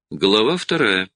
Глава 2.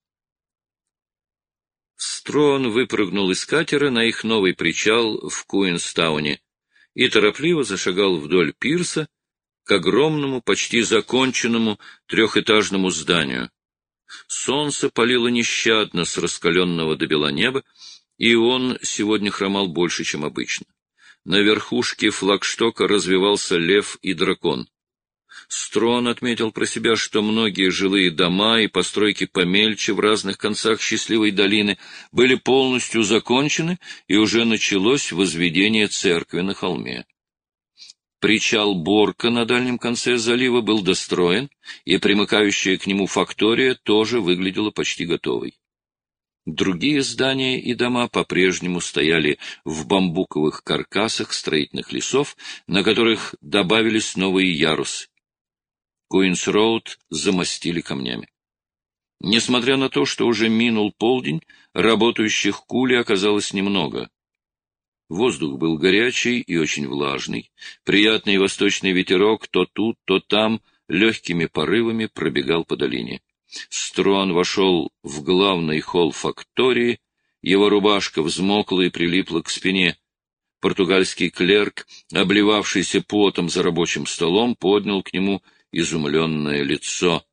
Строн выпрыгнул из катера на их новый причал в Куинстауне и торопливо зашагал вдоль пирса к огромному, почти законченному трехэтажному зданию. Солнце палило нещадно с раскаленного до бела неба, и он сегодня хромал больше, чем обычно. На верхушке флагштока развивался лев и дракон. Строн отметил про себя, что многие жилые дома и постройки помельче в разных концах счастливой долины были полностью закончены, и уже началось возведение церкви на холме. Причал Борка на дальнем конце залива был достроен, и примыкающая к нему фактория тоже выглядела почти готовой. Другие здания и дома по-прежнему стояли в бамбуковых каркасах строительных лесов, на которых добавились новые ярусы. Куинс-Роуд замостили камнями. Несмотря на то, что уже минул полдень, работающих кули оказалось немного. Воздух был горячий и очень влажный. Приятный восточный ветерок то тут, то там легкими порывами пробегал по долине. Строн вошел в главный холл фактории, его рубашка взмокла и прилипла к спине. Португальский клерк, обливавшийся потом за рабочим столом, поднял к нему изумленное лицо.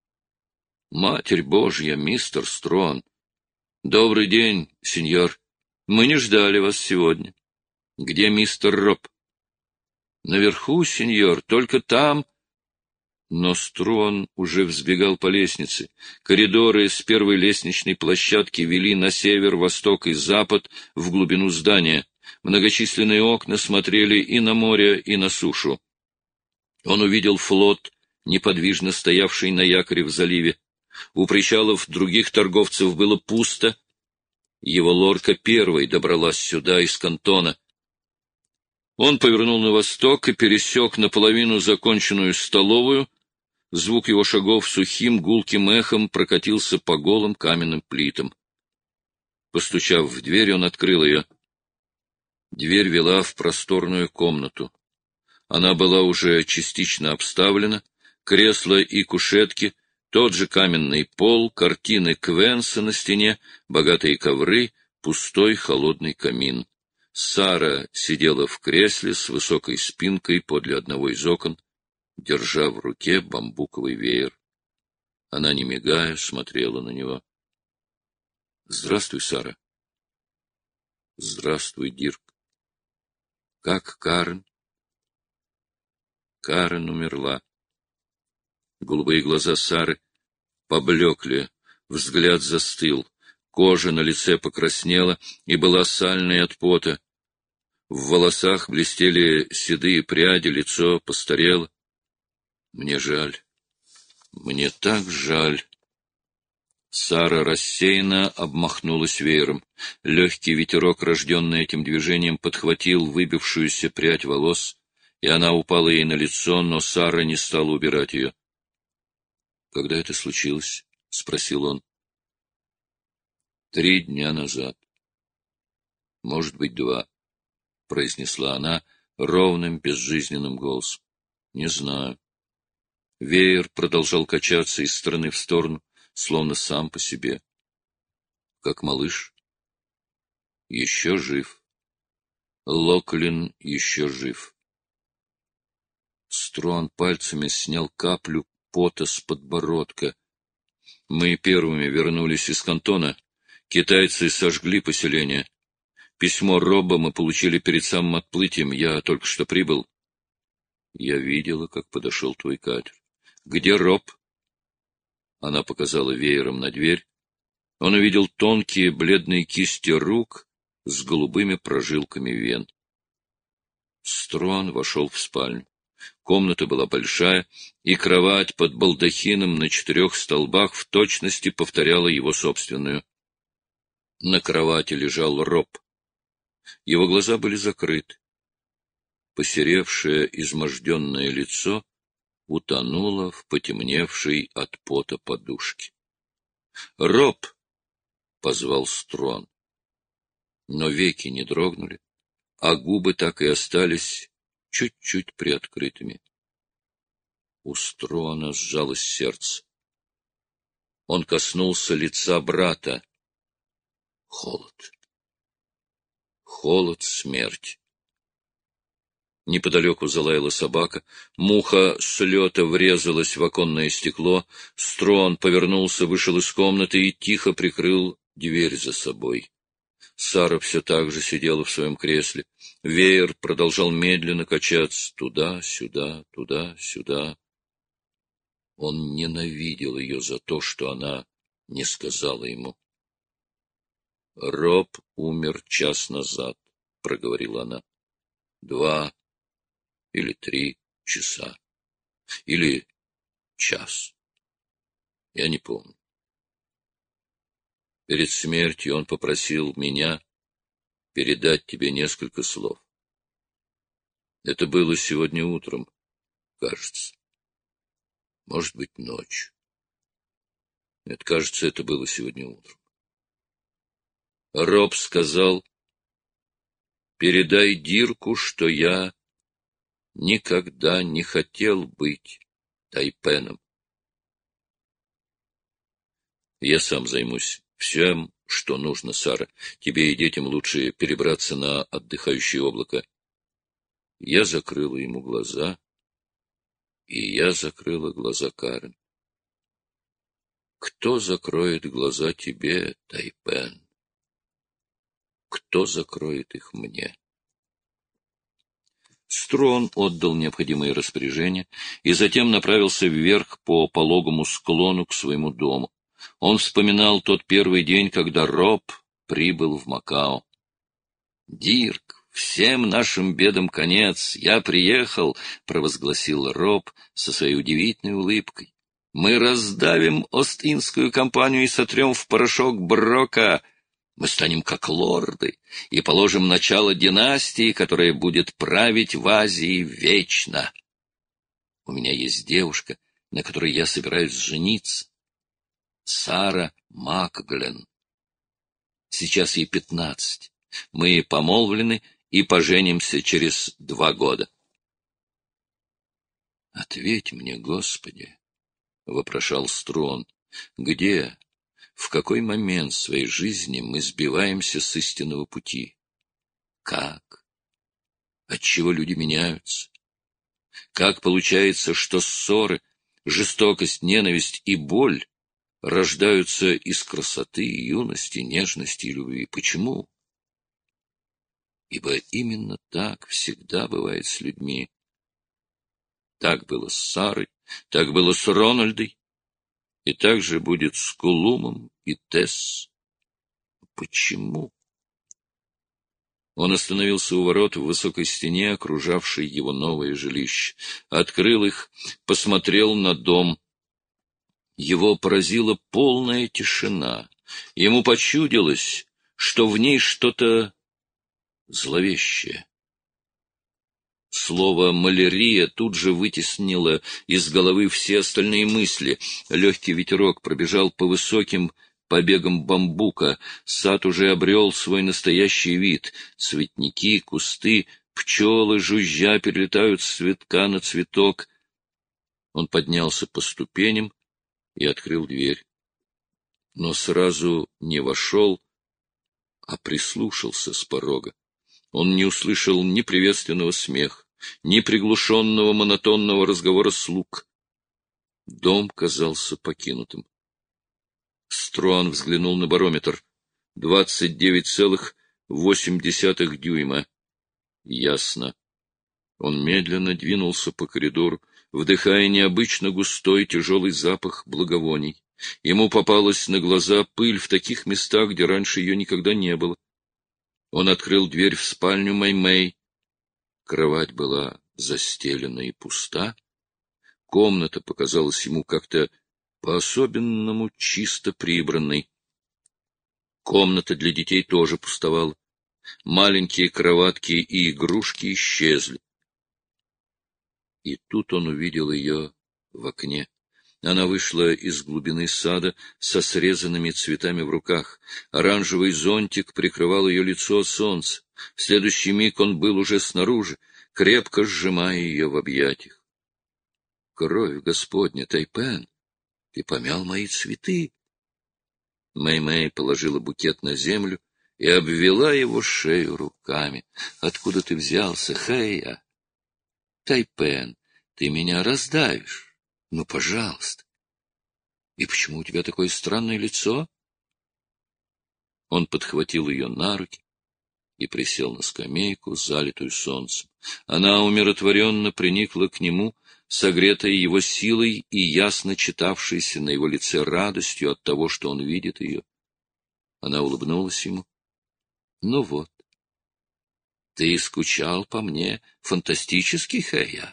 — Матерь Божья, мистер Строн! — Добрый день, сеньор. Мы не ждали вас сегодня. Где мистер Роб? — Наверху, сеньор, только там. Но Строн уже взбегал по лестнице. Коридоры с первой лестничной площадки вели на север, восток и запад в глубину здания. Многочисленные окна смотрели и на море, и на сушу. Он увидел флот, неподвижно стоявший на якоре в заливе. У причалов других торговцев было пусто. Его лорка первой добралась сюда из Кантона. Он повернул на восток и пересек наполовину законченную столовую. Звук его шагов сухим гулким эхом прокатился по голым каменным плитам. Постучав в дверь, он открыл ее. Дверь вела в просторную комнату. Она была уже частично обставлена, кресла и кушетки, тот же каменный пол, картины Квенса на стене, богатые ковры, пустой холодный камин. Сара сидела в кресле с высокой спинкой подле одного из окон, держа в руке бамбуковый веер. Она, не мигая, смотрела на него. — Здравствуй, Сара. — Здравствуй, Дирк. — Как Карен? Карен умерла. Голубые глаза Сары поблекли, взгляд застыл, кожа на лице покраснела и была сальной от пота. В волосах блестели седые пряди, лицо постарело. Мне жаль. Мне так жаль. Сара рассеянно обмахнулась веером. Легкий ветерок, рожденный этим движением, подхватил выбившуюся прядь волос, и она упала ей на лицо, но Сара не стала убирать ее. — Когда это случилось? — спросил он. — 3 дня назад. — Может быть, 2, — произнесла она ровным, безжизненным голосом. — Не знаю. Веер продолжал качаться из стороны в сторону, словно сам по себе. — Как малыш? — Еще жив. Локлин еще жив. Строн пальцами снял каплю пота с подбородка. Мы первыми вернулись из Кантона. Китайцы сожгли поселение. Письмо Роба мы получили перед самым отплытием. Я только что прибыл. Я видела, как подошел твой катер. Где Роб? Она показала веером на дверь. Он увидел тонкие бледные кисти рук с голубыми прожилками вен. Строн вошел в спальню. Комната была большая, и кровать под балдахином на 4 столбах в точности повторяла его собственную. На кровати лежал Роб. Его глаза были закрыты. Посеревшее, изможденное лицо утонуло в потемневшей от пота подушке. — Роб! — позвал Строн. Но веки не дрогнули, а губы так и остались чуть-чуть приоткрытыми. У Строна сжалось сердце. Он коснулся лица брата. Холод. Холод, смерть. Неподалеку залаяла собака, муха с лета врезалась в оконное стекло, Строн повернулся, вышел из комнаты и тихо прикрыл дверь за собой. Сара все так же сидела в своем кресле. Веер продолжал медленно качаться туда-сюда, туда-сюда. Он ненавидел ее за то, что она не сказала ему. — Роб умер час назад, — проговорила она. 2 или 3 часа. Или час. Я не помню. Перед смертью он попросил меня передать тебе несколько слов. Это было сегодня утром, кажется. Может быть, ночью. Нет, кажется, это было сегодня утром. Роб сказал: передай Дирку, что я никогда не хотел быть Тайпеном. Я сам займусь всем, что нужно, Сара. Тебе и детям лучше перебраться на отдыхающее облако. Я закрыла ему глаза, и я закрыла глаза Карен. Кто закроет глаза тебе, Тайпен? Кто закроет их мне? Строн отдал необходимые распоряжения и затем направился вверх по пологому склону к своему дому. Он вспоминал тот первый день, когда Роб прибыл в Макао. «Дирк, всем нашим бедам конец, я приехал», — провозгласил Роб со своей удивительной улыбкой. «Мы раздавим Ост-Индскую компанию и сотрем в порошок Брока. Мы станем как лорды и положим начало династии, которая будет править в Азии вечно. У меня есть девушка, на которой я собираюсь жениться. Сара Макглен. Сейчас ей 15. Мы помолвлены и поженимся через 2 года. — Ответь мне, Господи, — вопрошал Строн, — где, в какой момент своей жизни мы сбиваемся с истинного пути? Как? Отчего люди меняются? Как получается, что ссоры, жестокость, ненависть и боль рождаются из красоты, юности, нежности и любви? Почему? Ибо именно так всегда бывает с людьми. Так было с Сарой, так было с Рональдой, и так же будет с Кулумом и Тесс. Почему? Он остановился у ворот в высокой стене, окружавшей его новое жилище. Открыл их, посмотрел на дом. Его поразила полная тишина. Ему почудилось, что в ней что-то зловещее. Слово «малярия» тут же вытеснило из головы все остальные мысли. Легкий ветерок пробежал по высоким побегам бамбука. Сад уже обрел свой настоящий вид. Цветники, кусты, пчелы, жужжа, перелетают с цветка на цветок. Он поднялся по ступеням и открыл дверь. Но сразу не вошел, а прислушался с порога. Он не услышал ни приветственного смеха, ни приглушенного монотонного разговора слуг. Дом казался покинутым. Струан взглянул на барометр. 29,8 дюйма. Ясно. Он медленно двинулся по коридору, вдыхая необычно густой тяжелый запах благовоний. Ему попалась на глаза пыль в таких местах, где раньше ее никогда не было. Он открыл дверь в спальню Мэй-Мэй. Кровать была застелена и пуста. Комната показалась ему как-то по-особенному чисто прибранной. Комната для детей тоже пустовала. Маленькие кроватки и игрушки исчезли. И тут он увидел ее в окне. Она вышла из глубины сада со срезанными цветами в руках. Оранжевый зонтик прикрывал ее лицо от солнца. В следующий миг он был уже снаружи, крепко сжимая ее в объятиях. — Кровь Господня, Тайпен, ты помял мои цветы! Мэй-Мэй положила букет на землю и обвела его шею руками. — Откуда ты взялся, Хэйя? — Тайпен, ты меня раздавишь. Ну, пожалуйста. И почему у тебя такое странное лицо? Он подхватил ее на руки и присел на скамейку, залитую солнцем. Она умиротворенно приникла к нему, согретая его силой и ясно читавшейся на его лице радостью от того, что он видит ее. Она улыбнулась ему. — Ну вот. Ты скучал по мне фантастически, Хэйя?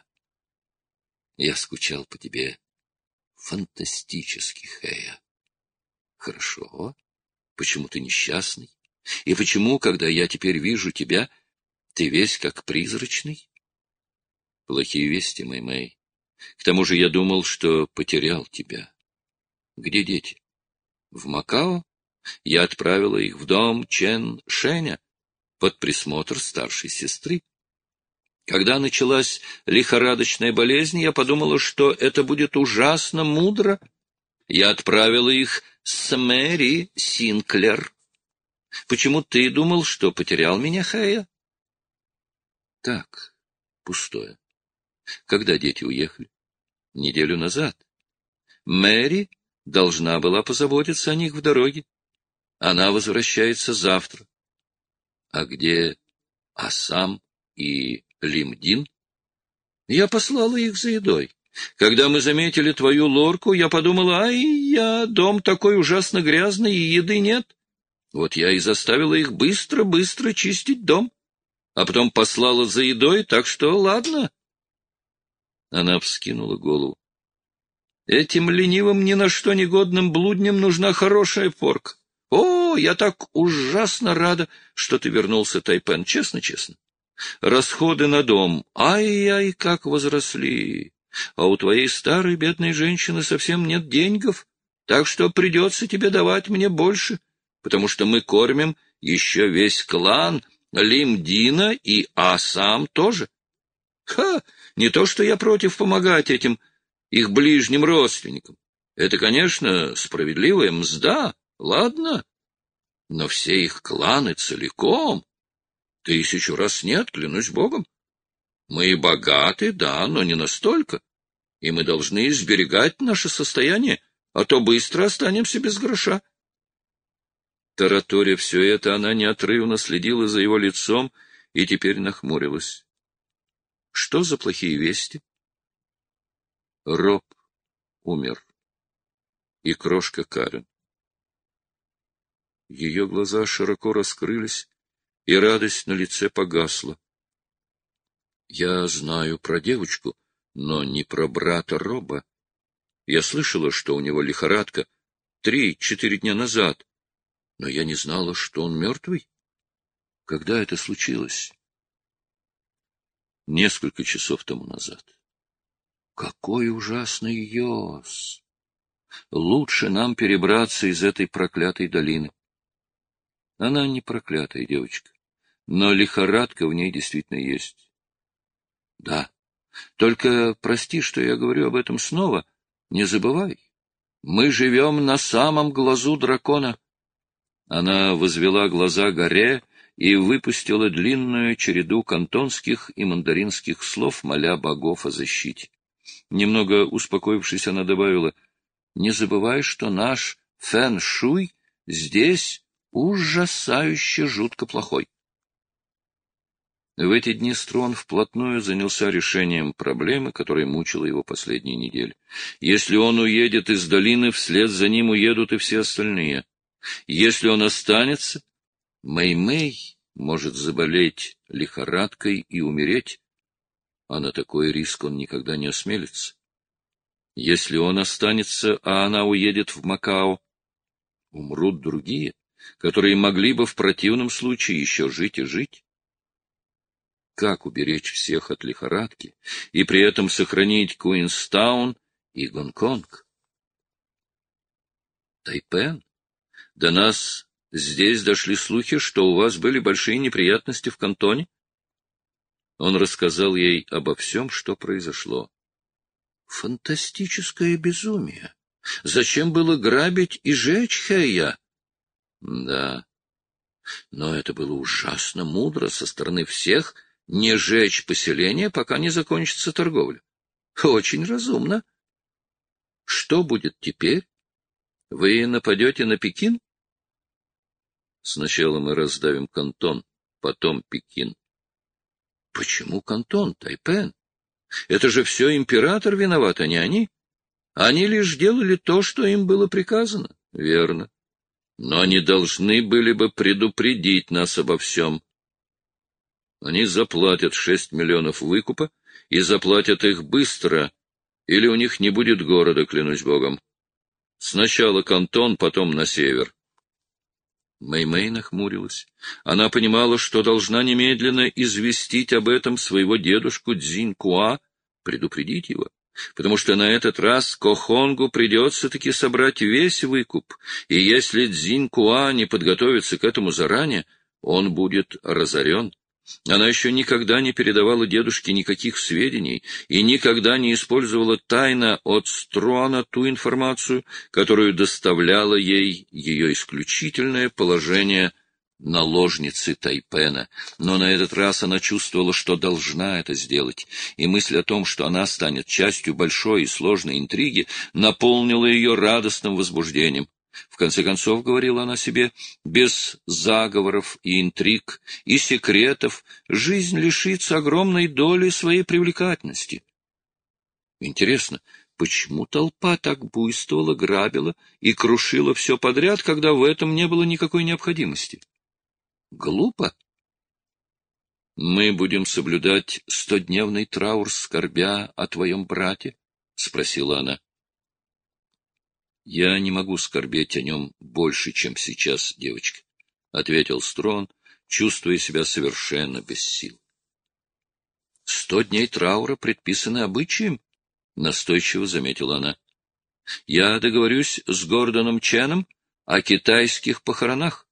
— Я скучал по тебе фантастически, Хэйя. — Хорошо. Почему ты несчастный? И почему, когда я теперь вижу тебя, ты весь как призрачный? Плохие вести, Мэй-Мэй. К тому же я думал, что потерял тебя. Где дети? В Макао? Я отправила их в дом Чен Шэня под присмотр старшей сестры. Когда началась лихорадочная болезнь, я подумала, что это будет ужасно мудро. Я отправила их с Мэри Синклер. Почему ты думал, что потерял меня, Хэйя? Так, пустое. Когда дети уехали? Неделю назад. Мэри должна была позаботиться о них в дороге. Она возвращается завтра. А где Асам и Лимдин? Я послала их за едой. Когда мы заметили твою лорку, я подумала, дом такой ужасно грязный, и еды нет. Вот я и заставила их быстро-быстро чистить дом, а потом послала за едой, так что ладно. Она вскинула голову. Этим ленивым, ни на что негодным блудням нужна хорошая порка. О, я так ужасно рада, что ты вернулся, Тайпен, честно-честно. Расходы на дом, ай-яй, как возросли. А у твоей старой бедной женщины совсем нет деньгов, так что придется тебе давать мне больше, потому что мы кормим еще весь клан Лимдина и Асам тоже. Ха! Не то, что я против помогать этим их ближним родственникам. Это, конечно, справедливая мзда, ладно, но все их кланы целиком. 1000 раз нет, клянусь Богом. Мы и богаты, да, но не настолько, и мы должны сберегать наше состояние, а то быстро останемся без гроша. Тараторя все это, она неотрывно следила за его лицом и теперь нахмурилась. Что за плохие вести? Роб умер. И крошка Карен. Ее глаза широко раскрылись, и радость на лице погасла. Я знаю про девочку, но не про брата Роба. Я слышала, что у него лихорадка 3-4 дня назад, но я не знала, что он мертвый. Когда это случилось? Несколько часов тому назад. Какой ужасный ёс! Лучше нам перебраться из этой проклятой долины. Она не проклятая девочка, но лихорадка в ней действительно есть. Да, только прости, что я говорю об этом снова, не забывай. Мы живем на самом глазу дракона. Она возвела глаза горе и выпустила длинную череду кантонских и мандаринских слов, моля богов о защите. Немного успокоившись, она добавила, «Не забывай, что наш фэн-шуй здесь ужасающе жутко плохой». В эти дни Строн вплотную занялся решением проблемы, которая мучила его последние недели. Если он уедет из долины, вслед за ним уедут и все остальные. Если он останется, Мэй-Мэй может заболеть лихорадкой и умереть, а на такой риск он никогда не осмелится. Если он останется, а она уедет в Макао, умрут другие, которые могли бы в противном случае еще жить и жить. Как уберечь всех от лихорадки и при этом сохранить Куинстаун и Гонконг? Тайпен, до нас здесь дошли слухи, что у вас были большие неприятности в Кантоне. Он рассказал ей обо всем, что произошло. Фантастическое безумие! Зачем было грабить и жечь Хэйя? Да, но это было ужасно мудро со стороны всех не жечь поселение, пока не закончится торговля. Очень разумно. Что будет теперь? Вы нападете на Пекин? Сначала мы раздавим Кантон, потом Пекин. Почему Кантон, Тайпен? Это же все император виноват, а не они. Они лишь делали то, что им было приказано. Верно. Но они должны были бы предупредить нас обо всем. Они заплатят 6 миллионов выкупа, и заплатят их быстро, или у них не будет города, клянусь богом. Сначала Кантон, потом на север. Мэй-Мэй нахмурилась. Она понимала, что должна немедленно известить об этом своего дедушку Цзинь-Куа, предупредить его, потому что на этот раз Кохонгу придется-таки собрать весь выкуп, и если Цзинь-Куа не подготовится к этому заранее, он будет разорен. Она еще никогда не передавала дедушке никаких сведений и никогда не использовала тайно от Струана ту информацию, которую доставляло ей ее исключительное положение наложницы Тайпена. Но на этот раз она чувствовала, что должна это сделать, и мысль о том, что она станет частью большой и сложной интриги, наполнила ее радостным возбуждением. В конце концов, говорила она себе, без заговоров и интриг, и секретов жизнь лишится огромной доли своей привлекательности. Интересно, почему толпа так буйствовала, грабила и крушила все подряд, когда в этом не было никакой необходимости? Глупо. «Мы будем соблюдать 100-дневный траур, скорбя о твоем брате?» — спросила она. «Я не могу скорбеть о нем больше, чем сейчас, девочка», — ответил Строн, чувствуя себя совершенно без сил. 100 дней траура предписаны обычаем, — настойчиво заметила она. Я договорюсь с Гордоном Ченом о китайских похоронах.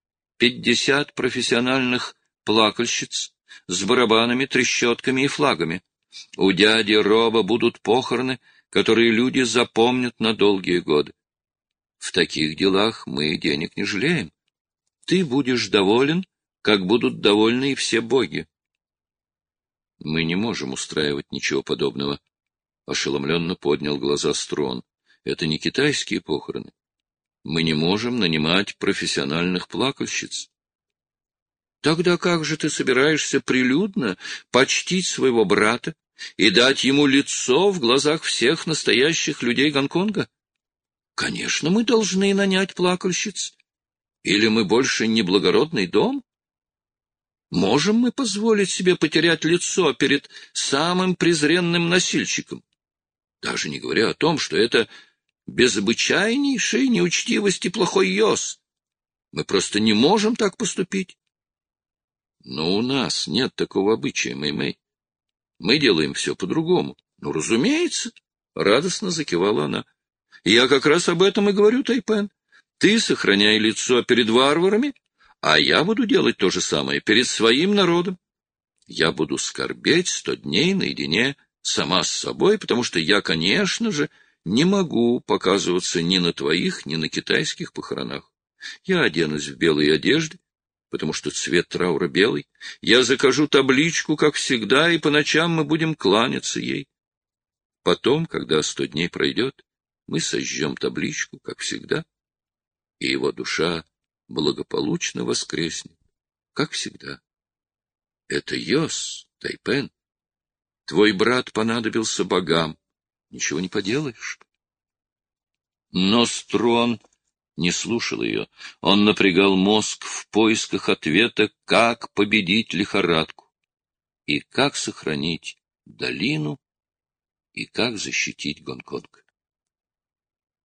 50 профессиональных плакальщиц с барабанами, трещотками и флагами. У дяди Роба будут похороны, которые люди запомнят на долгие годы. В таких делах мы денег не жалеем. Ты будешь доволен, как будут довольны и все боги. Мы не можем устраивать ничего подобного. Ошеломленно поднял глаза Строн. Это не китайские похороны. Мы не можем нанимать профессиональных плакальщиц. Тогда как же ты собираешься прилюдно почтить своего брата и дать ему лицо в глазах всех настоящих людей Гонконга? Конечно, мы должны нанять плакальщиц. Или мы больше не благородный дом? Можем мы позволить себе потерять лицо перед самым презренным носильщиком? Даже не говоря о том, что это безобычайнейшая неучтивость и плохой ёс. Мы просто не можем так поступить. Но у нас нет такого обычая, Мэй-Мэй. Мы делаем все по-другому. Ну, разумеется, — радостно закивала она. Я как раз об этом и говорю, Тайпен. Ты сохраняй лицо перед варварами, а я буду делать то же самое перед своим народом. Я буду скорбеть 100 дней наедине сама с собой, потому что я, конечно же, не могу показываться ни на твоих, ни на китайских похоронах. Я оденусь в белые одежды, потому что цвет траура белый. Я закажу табличку, как всегда, и по ночам мы будем кланяться ей. Потом, когда 100 дней пройдет, мы сожжем табличку, как всегда, и его душа благополучно воскреснет, как всегда. Это Йос, Тайпен. Твой брат понадобился богам. Ничего не поделаешь. Но Строн не слушал ее. Он напрягал мозг в поисках ответа, как победить лихорадку, и как сохранить долину, и как защитить Гонконг.